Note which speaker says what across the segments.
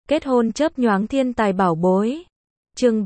Speaker 1: Kết hôn chớp nhoáng thiên tài bảo bối. Chương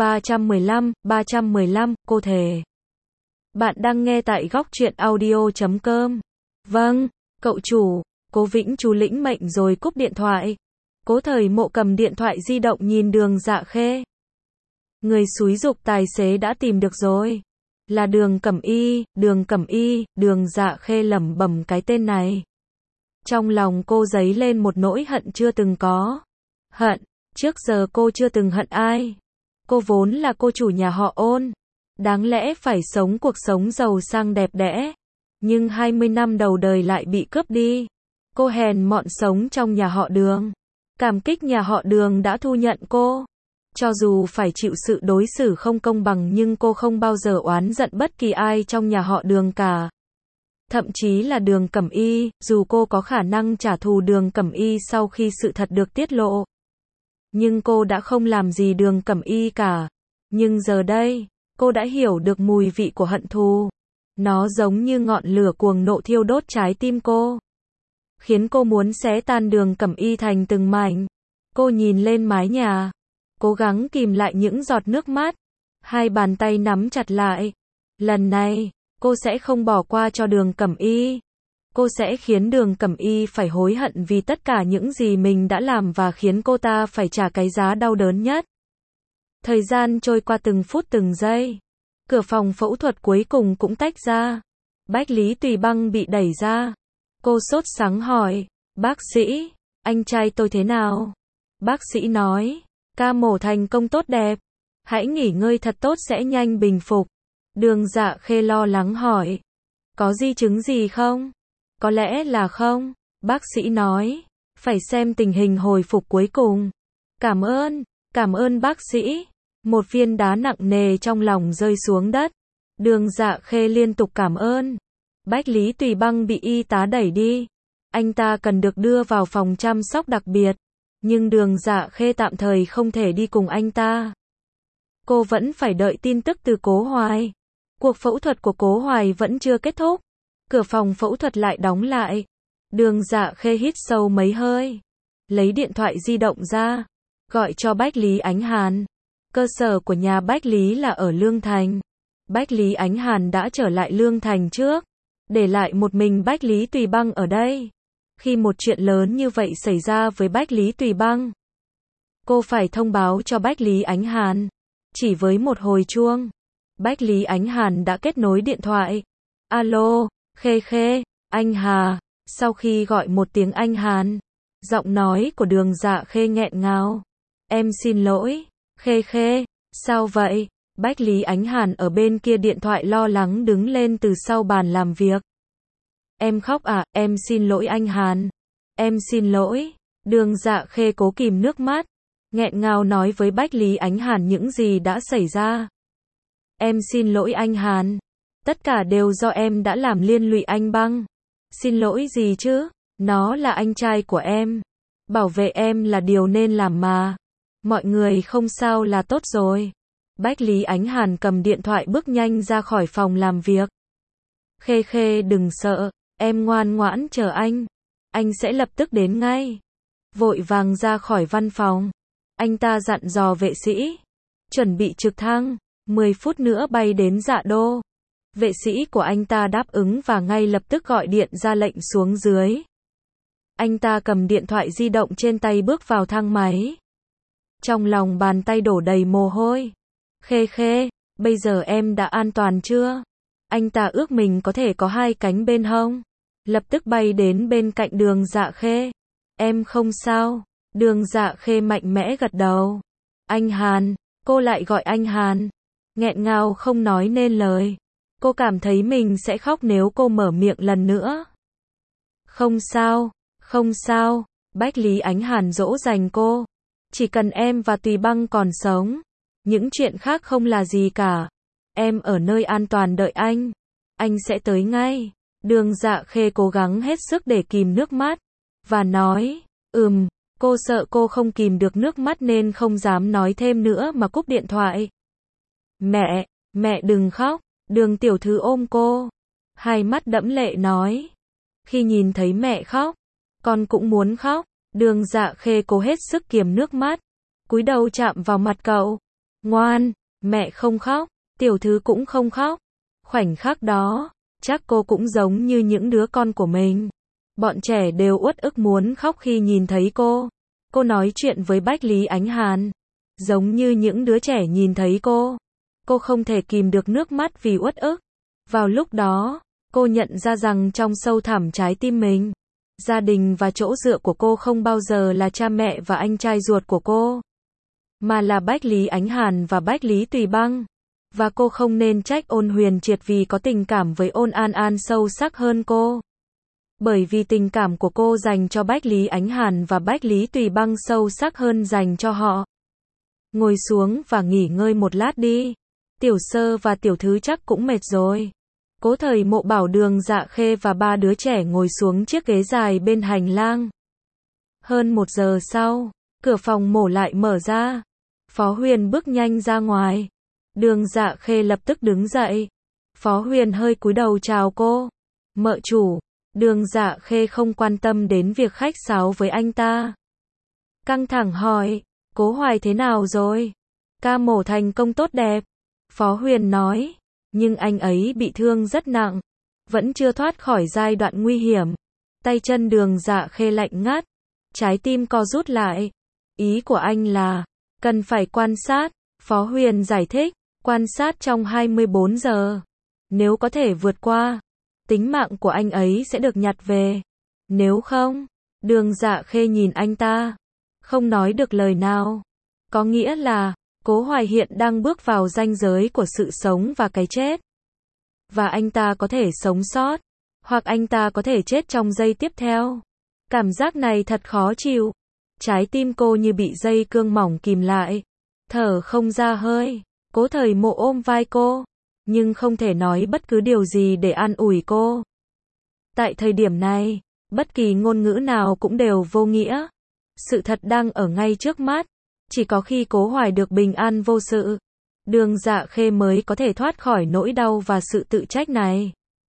Speaker 1: 315, cô thề. Bạn đang nghe tại góc truyện audio.com. Vâng, cậu chủ. Cố Vĩnh chú lĩnh mệnh rồi cúp điện thoại. Cố Thời Mộ cầm điện thoại di động nhìn Đường Dạ Khê. Người xúi giục tài xế đã tìm được rồi. Là Đường Cẩm Y, Đường Dạ Khê lẩm bẩm cái tên này. Trong lòng cô dấy lên một nỗi hận chưa từng có. Hận, trước giờ cô chưa từng hận ai. Cô vốn là cô chủ nhà họ Ôn. Đáng lẽ phải sống cuộc sống giàu sang đẹp đẽ. Nhưng 20 năm đầu đời lại bị cướp đi. Cô hèn mọn sống trong nhà họ Đường. Cảm kích nhà họ Đường đã thu nhận cô. Cho dù phải chịu sự đối xử không công bằng nhưng cô không bao giờ oán giận bất kỳ ai trong nhà họ Đường cả. Thậm chí là Đường Cẩm Y, dù cô có khả năng trả thù Đường Cẩm Y sau khi sự thật được tiết lộ. Nhưng cô đã không làm gì Đường Cẩm Y cả. Nhưng giờ đây, cô đã hiểu được mùi vị của hận thù. Nó giống như ngọn lửa cuồng nộ thiêu đốt trái tim cô. Khiến cô muốn xé tan Đường Cẩm Y thành từng mảnh. Cô nhìn lên mái nhà. Cố gắng kìm lại những giọt nước mắt. Hai bàn tay nắm chặt lại. Lần này, cô sẽ không bỏ qua cho Đường Cẩm Y. Cô sẽ khiến Đường Cẩm Y phải hối hận vì tất cả những gì mình đã làm và khiến cô ta phải trả cái giá đau đớn nhất. Thời gian trôi qua từng phút từng giây. Cửa phòng phẫu thuật cuối cùng cũng tách ra. Bách Lý Tùy Băng bị đẩy ra. Cô sốt sắng hỏi, bác sĩ, anh trai tôi thế nào? Bác sĩ nói, ca mổ thành công tốt đẹp. Hãy nghỉ ngơi thật tốt sẽ nhanh bình phục. Đường Dạ Khê lo lắng hỏi, có di chứng gì không? Có lẽ là không. Bác sĩ nói, phải xem tình hình hồi phục cuối cùng. Cảm ơn bác sĩ. Một viên đá nặng nề trong lòng rơi xuống đất. Đường Dạ Khê liên tục cảm ơn. Bách Lý Tùy Băng bị y tá đẩy đi. Anh ta cần được đưa vào phòng chăm sóc đặc biệt. Nhưng Đường Dạ Khê tạm thời không thể đi cùng anh ta. Cô vẫn phải đợi tin tức từ Cố Hoài. Cuộc phẫu thuật của Cố Hoài vẫn chưa kết thúc. Cửa phòng phẫu thuật lại đóng lại. Đường Dạ Khê hít sâu mấy hơi. Lấy điện thoại di động ra. Gọi cho Bách Lý Ánh Hàn. Cơ sở của nhà Bách Lý là ở Lương Thành. Bách Lý Ánh Hàn đã trở lại Lương Thành trước. Để lại một mình Bách Lý Tùy Băng ở đây. Khi một chuyện lớn như vậy xảy ra với Bách Lý Tùy Băng, cô phải thông báo cho Bách Lý Ánh Hàn. Chỉ với một hồi chuông, Bách Lý Ánh Hàn đã kết nối điện thoại. Alo, Khê, anh Hà. Sau khi gọi một tiếng anh Hàn, giọng nói của Đường Dạ Khê nghẹn ngào. Em xin lỗi, Khê, sao vậy? Bách Lý Ánh Hàn ở bên kia điện thoại lo lắng đứng lên từ sau bàn làm việc. Em khóc à? Em xin lỗi anh Hàn. Em xin lỗi. Đường Dạ Khê cố kìm nước mắt, nghẹn ngào nói với Bách Lý Ánh Hàn những gì đã xảy ra. Em xin lỗi anh Hàn. Tất cả đều do em đã làm liên lụy anh Băng. Xin lỗi gì chứ? Nó là anh trai của em. Bảo vệ em là điều nên làm mà. Mọi người không sao là tốt rồi. Bách Lý Ánh Hàn cầm điện thoại bước nhanh ra khỏi phòng làm việc. Khê đừng sợ. Em ngoan ngoãn chờ anh. Anh sẽ lập tức đến ngay. Vội vàng ra khỏi văn phòng. Anh ta dặn dò vệ sĩ. Chuẩn bị trực thăng. 10 phút nữa bay đến Dạ Đô. Vệ sĩ của anh ta đáp ứng và ngay lập tức gọi điện ra lệnh xuống dưới. Anh ta cầm điện thoại di động trên tay bước vào thang máy. Trong lòng bàn tay đổ đầy mồ hôi. Khê, bây giờ em đã an toàn chưa? Anh ta ước mình có thể có hai cánh bên hông. Lập tức bay đến bên cạnh Đường Dạ Khê. Em không sao. Đường Dạ Khê mạnh mẽ gật đầu. Anh Hàn. Cô lại gọi anh Hàn. Nghẹn ngào không nói nên lời. Cô cảm thấy mình sẽ khóc nếu cô mở miệng lần nữa. Không sao. Bách Lý Ánh Hàn dỗ dành cô. Chỉ cần em và Tùy Băng còn sống. Những chuyện khác không là gì cả. Em ở nơi an toàn đợi anh. Anh sẽ tới ngay. Đường Dạ Khê cố gắng hết sức để kìm nước mắt. Và nói, cô sợ cô không kìm được nước mắt nên không dám nói thêm nữa mà cúp điện thoại. Mẹ đừng khóc. Đường tiểu thư ôm cô. Hai mắt đẫm lệ nói. Khi nhìn thấy mẹ khóc, con cũng muốn khóc. Đường Dạ Khê cố hết sức kiềm nước mắt, cúi đầu chạm vào mặt cậu. Ngoan, mẹ không khóc, tiểu thư cũng không khóc. Khoảnh khắc đó, chắc cô cũng giống như những đứa con của mình. Bọn trẻ đều uất ức muốn khóc khi nhìn thấy cô. Cô nói chuyện với Bách Lý Ánh Hàn, giống như những đứa trẻ nhìn thấy cô. Cô không thể kìm được nước mắt vì uất ức. Vào lúc đó, cô nhận ra rằng trong sâu thẳm trái tim mình, gia đình và chỗ dựa của cô không bao giờ là cha mẹ và anh trai ruột của cô, mà là Bách Lý Ánh Hàn và Bách Lý Tùy Băng. Và cô không nên trách Ôn Huyền Triệt vì có tình cảm với Ôn An An sâu sắc hơn cô. Bởi vì tình cảm của cô dành cho Bách Lý Ánh Hàn và Bách Lý Tùy Băng sâu sắc hơn dành cho họ. Ngồi xuống và nghỉ ngơi một lát đi. Tiểu Sơ và Tiểu Thứ chắc cũng mệt rồi. Cố Thời Mộ bảo Đường Dạ Khê và ba đứa trẻ ngồi xuống chiếc ghế dài bên hành lang. Hơn 1 giờ sau, cửa phòng mổ lại mở ra. Phó Huyền bước nhanh ra ngoài. Đường Dạ Khê lập tức đứng dậy. Phó Huyền hơi cúi đầu chào cô. Mợ chủ. Đường Dạ Khê không quan tâm đến việc khách sáo với anh ta. Căng thẳng hỏi, Cố Hoài thế nào rồi? Ca mổ thành công tốt đẹp. Phó Huyền nói, nhưng anh ấy bị thương rất nặng, vẫn chưa thoát khỏi giai đoạn nguy hiểm. Tay chân Đường Dạ Khê lạnh ngắt, trái tim co rút lại. Ý của anh là, cần phải quan sát. Phó Huyền giải thích, quan sát trong 24 giờ. Nếu có thể vượt qua, tính mạng của anh ấy sẽ được nhặt về. Nếu không, Đường Dạ Khê nhìn anh ta, không nói được lời nào. Có nghĩa là, Cố Hoài hiện đang bước vào ranh giới của sự sống và cái chết. Và anh ta có thể sống sót, hoặc anh ta có thể chết trong giây tiếp theo. Cảm giác này thật khó chịu. Trái tim cô như bị dây cương mỏng kìm lại. Thở không ra hơi. Cố Thời Mộ ôm vai cô, nhưng không thể nói bất cứ điều gì để an ủi cô. Tại thời điểm này, bất kỳ ngôn ngữ nào cũng đều vô nghĩa. Sự thật đang ở ngay trước mắt. Chỉ có khi Cố Hoài được bình an vô sự, Đường Dạ Khê mới có thể thoát khỏi nỗi đau và sự tự trách này.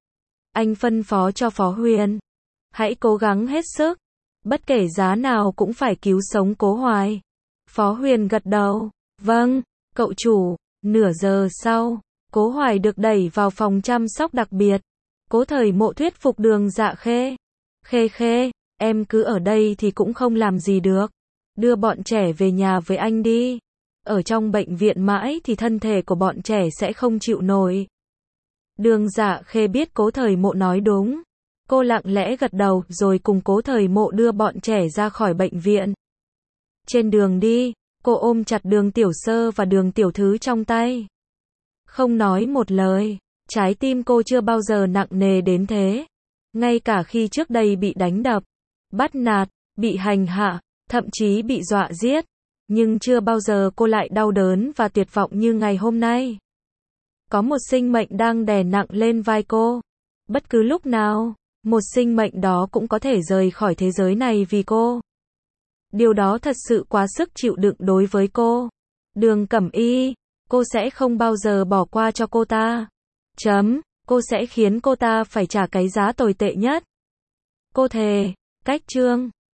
Speaker 1: Anh phân phó cho Phó Huyền, hãy cố gắng hết sức, bất kể giá nào cũng phải cứu sống Cố Hoài. Phó Huyền gật đầu, vâng, cậu chủ. Nửa giờ sau, Cố Hoài được đẩy vào phòng chăm sóc đặc biệt. Cố Thời Mộ thuyết phục Đường Dạ Khê. Khê, em cứ ở đây thì cũng không làm gì được. Đưa bọn trẻ về nhà với anh đi. Ở trong bệnh viện mãi thì thân thể của bọn trẻ sẽ không chịu nổi. Đường Dạ Khê biết Cố Thời Mộ nói đúng. Cô lặng lẽ gật đầu rồi cùng Cố Thời Mộ đưa bọn trẻ ra khỏi bệnh viện. Trên đường đi, cô ôm chặt Đường Tiểu Sơ và Đường Tiểu Thứ trong tay. Không nói một lời, trái tim cô chưa bao giờ nặng nề đến thế. Ngay cả khi trước đây bị đánh đập, bắt nạt, bị hành hạ, thậm chí bị dọa giết, nhưng chưa bao giờ cô lại đau đớn và tuyệt vọng như ngày hôm nay. Có một sinh mệnh đang đè nặng lên vai cô. Bất cứ lúc nào, một sinh mệnh đó cũng có thể rời khỏi thế giới này vì cô. Điều đó thật sự quá sức chịu đựng đối với cô. Đường Cẩm Y, cô sẽ không bao giờ bỏ qua cho cô ta. Cô sẽ khiến cô ta phải trả cái giá tồi tệ nhất. Cô thề. Cách chương